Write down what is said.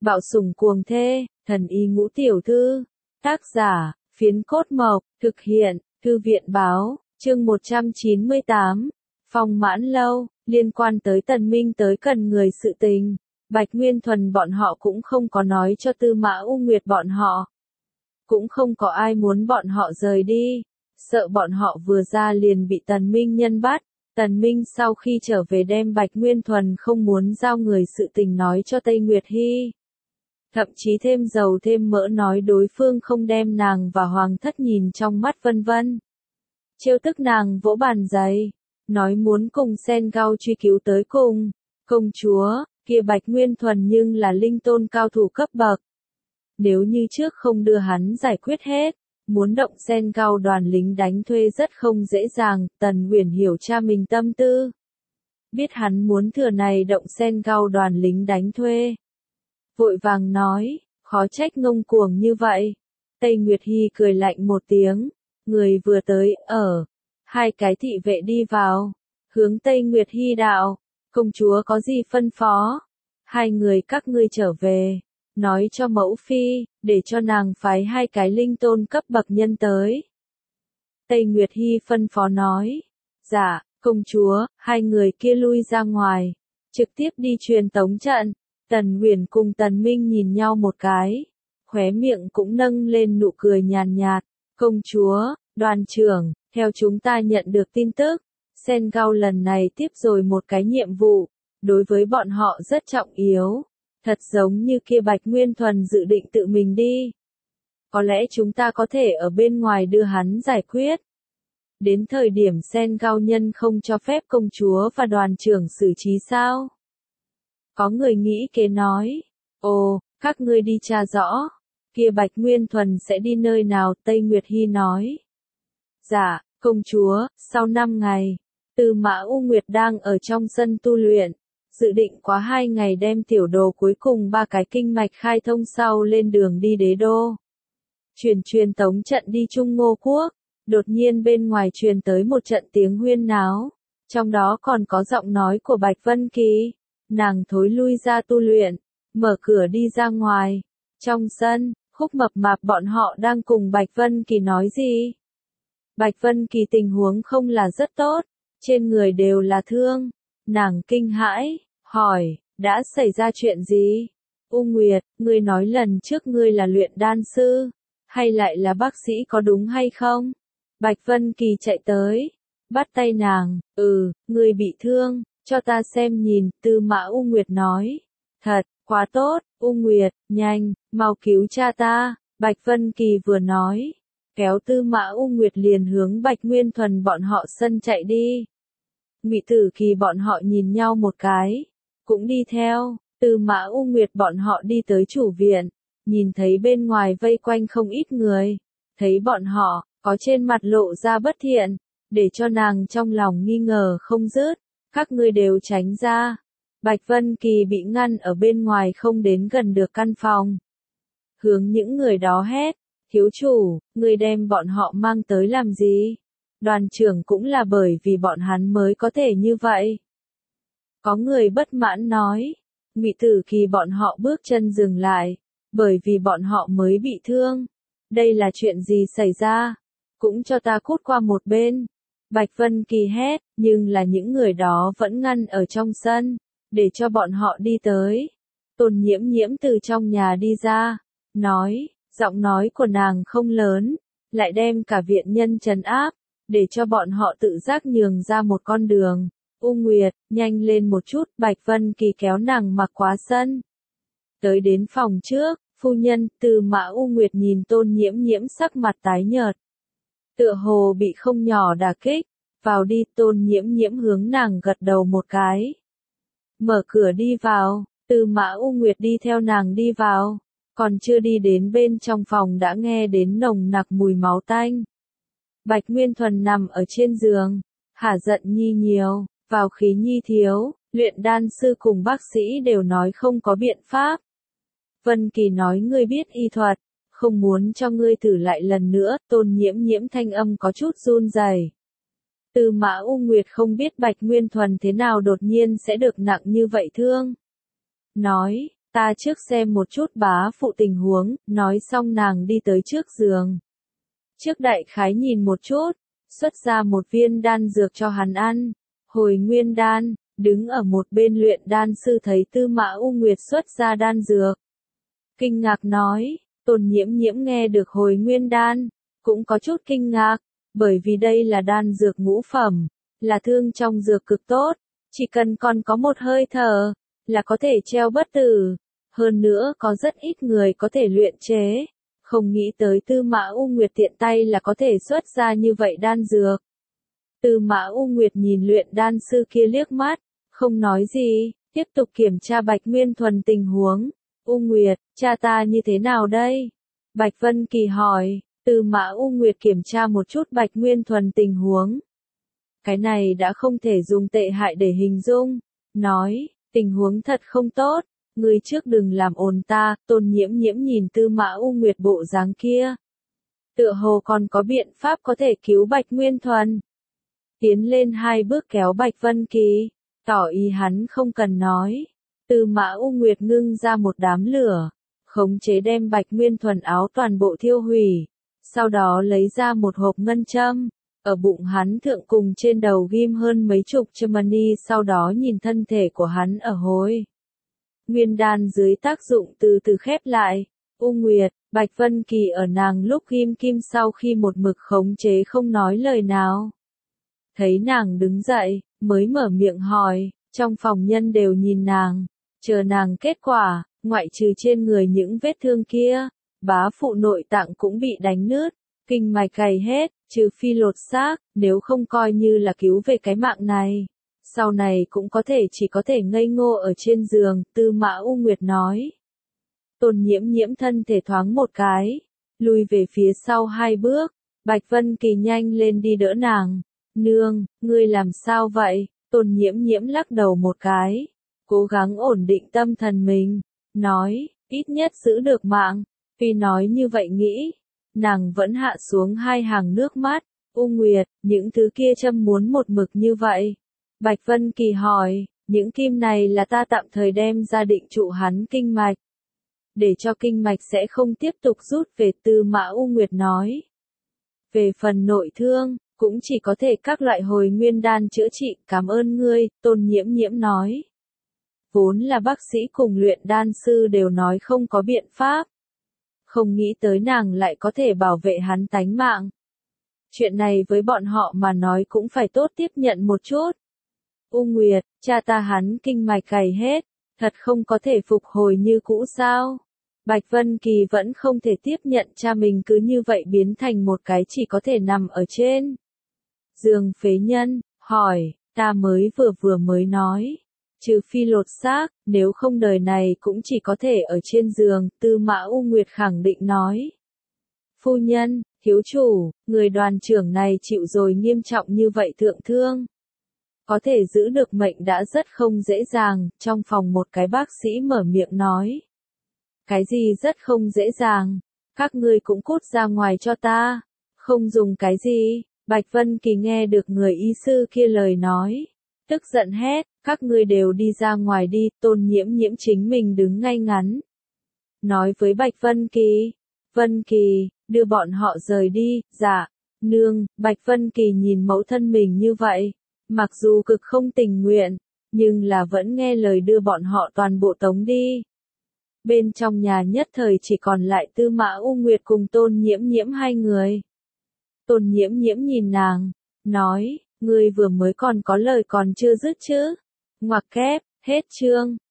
Bạo sủng cuồng thê, thần y ngũ tiểu thư. Tác giả, Phiến Cốt Mộc, thực hiện, Thư viện báo, chương 198. Phong Mãn Lâu, liên quan tới Tần Minh tới cần người sự tình. Bạch Nguyên Thuần bọn họ cũng không có nói cho Tư Mã U Nguyệt bọn họ. Cũng không có ai muốn bọn họ rời đi. Sợ bọn họ vừa ra liền bị Tần Minh nhân bắt. Tần Minh sau khi trở về đem Bạch Nguyên Thuần không muốn giao người sự tình nói cho Tây Nguyệt Hy. Thậm chí thêm dầu thêm mỡ nói đối phương không đem nàng và Hoàng thất nhìn trong mắt vân vân. Trêu tức nàng vỗ bàn giày, nói muốn cùng Sen Gao truy cứu tới cùng. Công chúa, kia Bạch Nguyên Thuần nhưng là linh tôn cao thủ cấp bậc. Nếu như trước không đưa hắn giải quyết hết, muốn động Sen Gao đoàn lính đánh thuê rất không dễ dàng. Tần Uyển hiểu cha mình tâm tư. Biết hắn muốn thừa này động Sen Gao đoàn lính đánh thuê. Vội vàng nói, khó trách ngông cuồng như vậy. Tây Nguyệt Hy cười lạnh một tiếng, người vừa tới, hai cái thị vệ đi vào, hướng Tây Nguyệt Hy đạo, công chúa có gì phân phó, hai người các ngươi trở về, nói cho mẫu phi, để cho nàng phái hai cái linh tôn cấp bậc nhân tới. Tây Nguyệt Hy phân phó nói, dạ, công chúa, hai người kia lui ra ngoài, trực tiếp đi truyền tống trận. Tần Uyển cùng Tần Minh nhìn nhau một cái, khóe miệng cũng nâng lên nụ cười nhàn nhạt. Công chúa, đoàn trưởng, theo chúng ta nhận được tin tức, Sen Gao lần này tiếp rồi một cái nhiệm vụ, đối với bọn họ rất trọng yếu, thật giống như kia Bạch Nguyên Thuần dự định tự mình đi. Có lẽ chúng ta có thể ở bên ngoài đưa hắn giải quyết. Đến thời điểm Sen Gao nhân không cho phép công chúa và đoàn trưởng xử trí sao? Có người nghĩ kế nói, các ngươi đi tra rõ, kia Bạch Nguyên Thuần sẽ đi nơi nào? Tây Nguyệt Hy nói. Dạ, công chúa, sau 5 ngày, Tư Mã U Nguyệt đang ở trong sân tu luyện, dự định quá 2 ngày đem tiểu đồ cuối cùng 3 cái kinh mạch khai thông sau lên đường đi đế đô. Truyền tống trận đi Trung Ngô Quốc, đột nhiên bên ngoài truyền tới một trận tiếng huyên náo, trong đó còn có giọng nói của Bạch Vân Kỳ. Nàng thối lui ra tu luyện, mở cửa đi ra ngoài. Trong sân, Khúc Mập Mạp bọn họ đang cùng Bạch Vân Kỳ nói gì? Bạch Vân Kỳ tình huống không là rất tốt, trên người đều là thương. Nàng kinh hãi, hỏi, đã xảy ra chuyện gì? U Nguyệt, ngươi nói lần trước ngươi là luyện đan sư, hay lại là bác sĩ có đúng hay không? Bạch Vân Kỳ chạy tới, bắt tay nàng, ngươi bị thương. Cho ta xem nhìn, Tư Mã U Nguyệt nói. Thật, quá tốt, U Nguyệt, nhanh, mau cứu cha ta. Bạch Vân Kỳ vừa nói, kéo Tư Mã U Nguyệt liền hướng Bạch Nguyên Thuần bọn họ sân chạy đi. Ngụy Tử Kỳ bọn họ nhìn nhau một cái, cũng đi theo. Tư Mã U Nguyệt bọn họ đi tới chủ viện, nhìn thấy bên ngoài vây quanh không ít người, thấy bọn họ, có trên mặt lộ ra bất thiện, để cho nàng trong lòng nghi ngờ không dứt. Các ngươi đều tránh ra. Bạch Vân Kỳ bị ngăn ở bên ngoài không đến gần được căn phòng. Hướng những người đó hét, thiếu chủ, ngươi đem bọn họ mang tới làm gì? Đoàn trưởng cũng là bởi vì bọn hắn mới có thể như vậy. Có người bất mãn nói, Ngụy Tử Kỳ bọn họ bước chân dừng lại, bởi vì bọn họ mới bị thương. Đây là chuyện gì xảy ra? Cũng cho ta cút qua một bên. Bạch Vân Kỳ hét, nhưng là những người đó vẫn ngăn ở trong sân, để cho bọn họ đi tới. Tôn Nhiễm Nhiễm từ trong nhà đi ra, nói, giọng nói của nàng không lớn, lại đem cả viện nhân trấn áp, để cho bọn họ tự giác nhường ra một con đường. U Nguyệt, nhanh lên một chút, Bạch Vân Kỳ kéo nàng mặc quá sân. Tới đến phòng trước, phu nhân, Tư Mã U Nguyệt nhìn Tôn Nhiễm Nhiễm sắc mặt tái nhợt. Tựa hồ bị không nhỏ đả kích, vào đi. Tôn Nhiễm Nhiễm hướng nàng gật đầu một cái. Mở cửa đi vào, Tư Mã U Nguyệt đi theo nàng đi vào, còn chưa đi đến bên trong phòng đã nghe đến nồng nặc mùi máu tanh. Bạch Nguyên Thuần nằm ở trên giường, hả giận nhi nhiều, vào khí nhi thiếu, luyện đan sư cùng bác sĩ đều nói không có biện pháp. Vân Kỳ nói ngươi biết y thuật, không muốn cho ngươi thử lại lần nữa. Tôn Nhiễm Nhiễm thanh âm có chút run rẩy. Tư Mã U Nguyệt không biết Bạch Nguyên Thuần thế nào đột nhiên sẽ được nặng như vậy thương. Nói, Ta trước xem một chút bá phụ tình huống, nói xong nàng đi tới trước giường. Trước đại khái nhìn một chút, xuất ra một viên đan dược cho hắn ăn. Hồi nguyên đan, đứng ở một bên luyện đan sư thấy Tư Mã U Nguyệt xuất ra đan dược. Kinh ngạc nói, Tôn Nhiễm Nhiễm nghe được hồi nguyên đan, cũng có chút kinh ngạc, bởi vì đây là đan dược ngũ phẩm, là thương trong dược cực tốt, chỉ cần còn có một hơi thở, là có thể treo bất tử. Hơn nữa có rất ít người có thể luyện chế, không nghĩ tới Tư Mã U Nguyệt tiện tay là có thể xuất ra như vậy đan dược. Tư Mã U Nguyệt nhìn luyện đan sư kia liếc mắt, không nói gì, tiếp tục kiểm tra Bạch Nguyên Thuần tình huống. U Nguyệt, cha ta như thế nào đây? Bạch Vân Kỳ hỏi. Tư Mã U Nguyệt kiểm tra một chút Bạch Nguyên Thuần tình huống. Cái này đã không thể dùng tệ hại để hình dung. Nói, tình huống thật không tốt, ngươi trước đừng làm ồn ta. Tôn Nhiễm Nhiễm nhìn Tư Mã U Nguyệt bộ dáng kia. Tựa hồ còn có biện pháp có thể cứu Bạch Nguyên Thuần. Tiến lên 2 bước kéo Bạch Vân Kỳ, tỏ ý hắn không cần nói. Tư Mã U Nguyệt ngưng ra một đám lửa, khống chế đem Bạch Nguyên Thuần áo toàn bộ thiêu hủy. Sau đó lấy ra một hộp ngân châm, ở bụng hắn thượng cùng trên đầu ghim hơn mấy chục châm mani, sau đó nhìn thân thể của hắn ở hồi nguyên đan dưới tác dụng từ từ khép lại. U Nguyệt, Bạch Vân Kỳ ở nàng lúc ghim kim sau khi một mực khống chế không nói lời nào. Thấy nàng đứng dậy, mới mở miệng hỏi, trong phòng nhân đều nhìn nàng, chờ nàng kết quả, ngoại trừ trên người những vết thương kia, bá phụ nội tạng cũng bị đánh nứt, kinh mạch cày hết, trừ phi lột xác, nếu không coi như là cứu về cái mạng này. Sau này cũng có thể chỉ có thể ngây ngô ở trên giường, Tư Mã U Nguyệt nói. Tôn Nhiễm Nhiễm thân thể thoáng một cái, lùi về phía sau 2 bước, Bạch Vân Kỳ nhanh lên đi đỡ nàng. Nương, ngươi làm sao vậy? Tôn Nhiễm Nhiễm lắc đầu một cái, cố gắng ổn định tâm thần mình, nói, ít nhất giữ được mạng. Tuy nói như vậy nghĩ, nàng vẫn hạ xuống 2 hàng nước mắt. U Nguyệt, những thứ kia châm muốn một mực như vậy. Bạch Vân Kỳ hỏi, những kim này là ta tạm thời đem ra định trụ hắn kinh mạch, để cho kinh mạch sẽ không tiếp tục rút về. Tư Mã U Nguyệt nói. Về phần nội thương, cũng chỉ có thể các loại hồi nguyên đan chữa trị. Cảm ơn ngươi, Tôn Nhiễm Nhiễm nói. Vốn là bác sĩ cùng luyện đan sư đều nói không có biện pháp. Không nghĩ tới nàng lại có thể bảo vệ hắn tánh mạng. Chuyện này với bọn họ mà nói cũng phải tốt tiếp nhận một chút. U Nguyệt, cha ta hắn kinh mạch cày hết, thật không có thể phục hồi như cũ sao? Bạch Vân Kỳ vẫn không thể tiếp nhận cha mình cứ như vậy biến thành một cái chỉ có thể nằm ở trên giường phế nhân, hỏi, ta mới vừa mới nói, trừ phi lột xác, nếu không đời này cũng chỉ có thể ở trên giường. Tư Mã U Nguyệt khẳng định nói. Phu nhân, thiếu chủ, người đoàn trưởng này chịu rồi nghiêm trọng như vậy thượng thương. Có thể giữ được mệnh đã rất không dễ dàng. Trong phòng một cái bác sĩ mở miệng nói. Cái gì rất không dễ dàng? Các ngươi cũng cút ra ngoài cho ta. Không dùng cái gì? Bạch Vân Kỳ nghe được người y sư kia lời nói, tức giận hét, các ngươi đều đi ra ngoài đi. Tôn Nhiễm Nhiễm chính mình đứng ngay ngắn, nói với Bạch Vân Kỳ. Vân Kỳ, đưa bọn họ rời đi. Dạ, nương. Bạch Vân Kỳ nhìn mẫu thân mình như vậy, mặc dù cực không tình nguyện, nhưng là vẫn nghe lời đưa bọn họ toàn bộ tống đi. Bên trong nhà nhất thời chỉ còn lại Tư Mã U Nguyệt cùng Tôn Nhiễm Nhiễm 2 người. Tôn Nhiễm Nhiễm nhìn nàng, nói, ngươi vừa mới còn có lời còn chưa dứt chứ? Ngoặc kép, hết chương.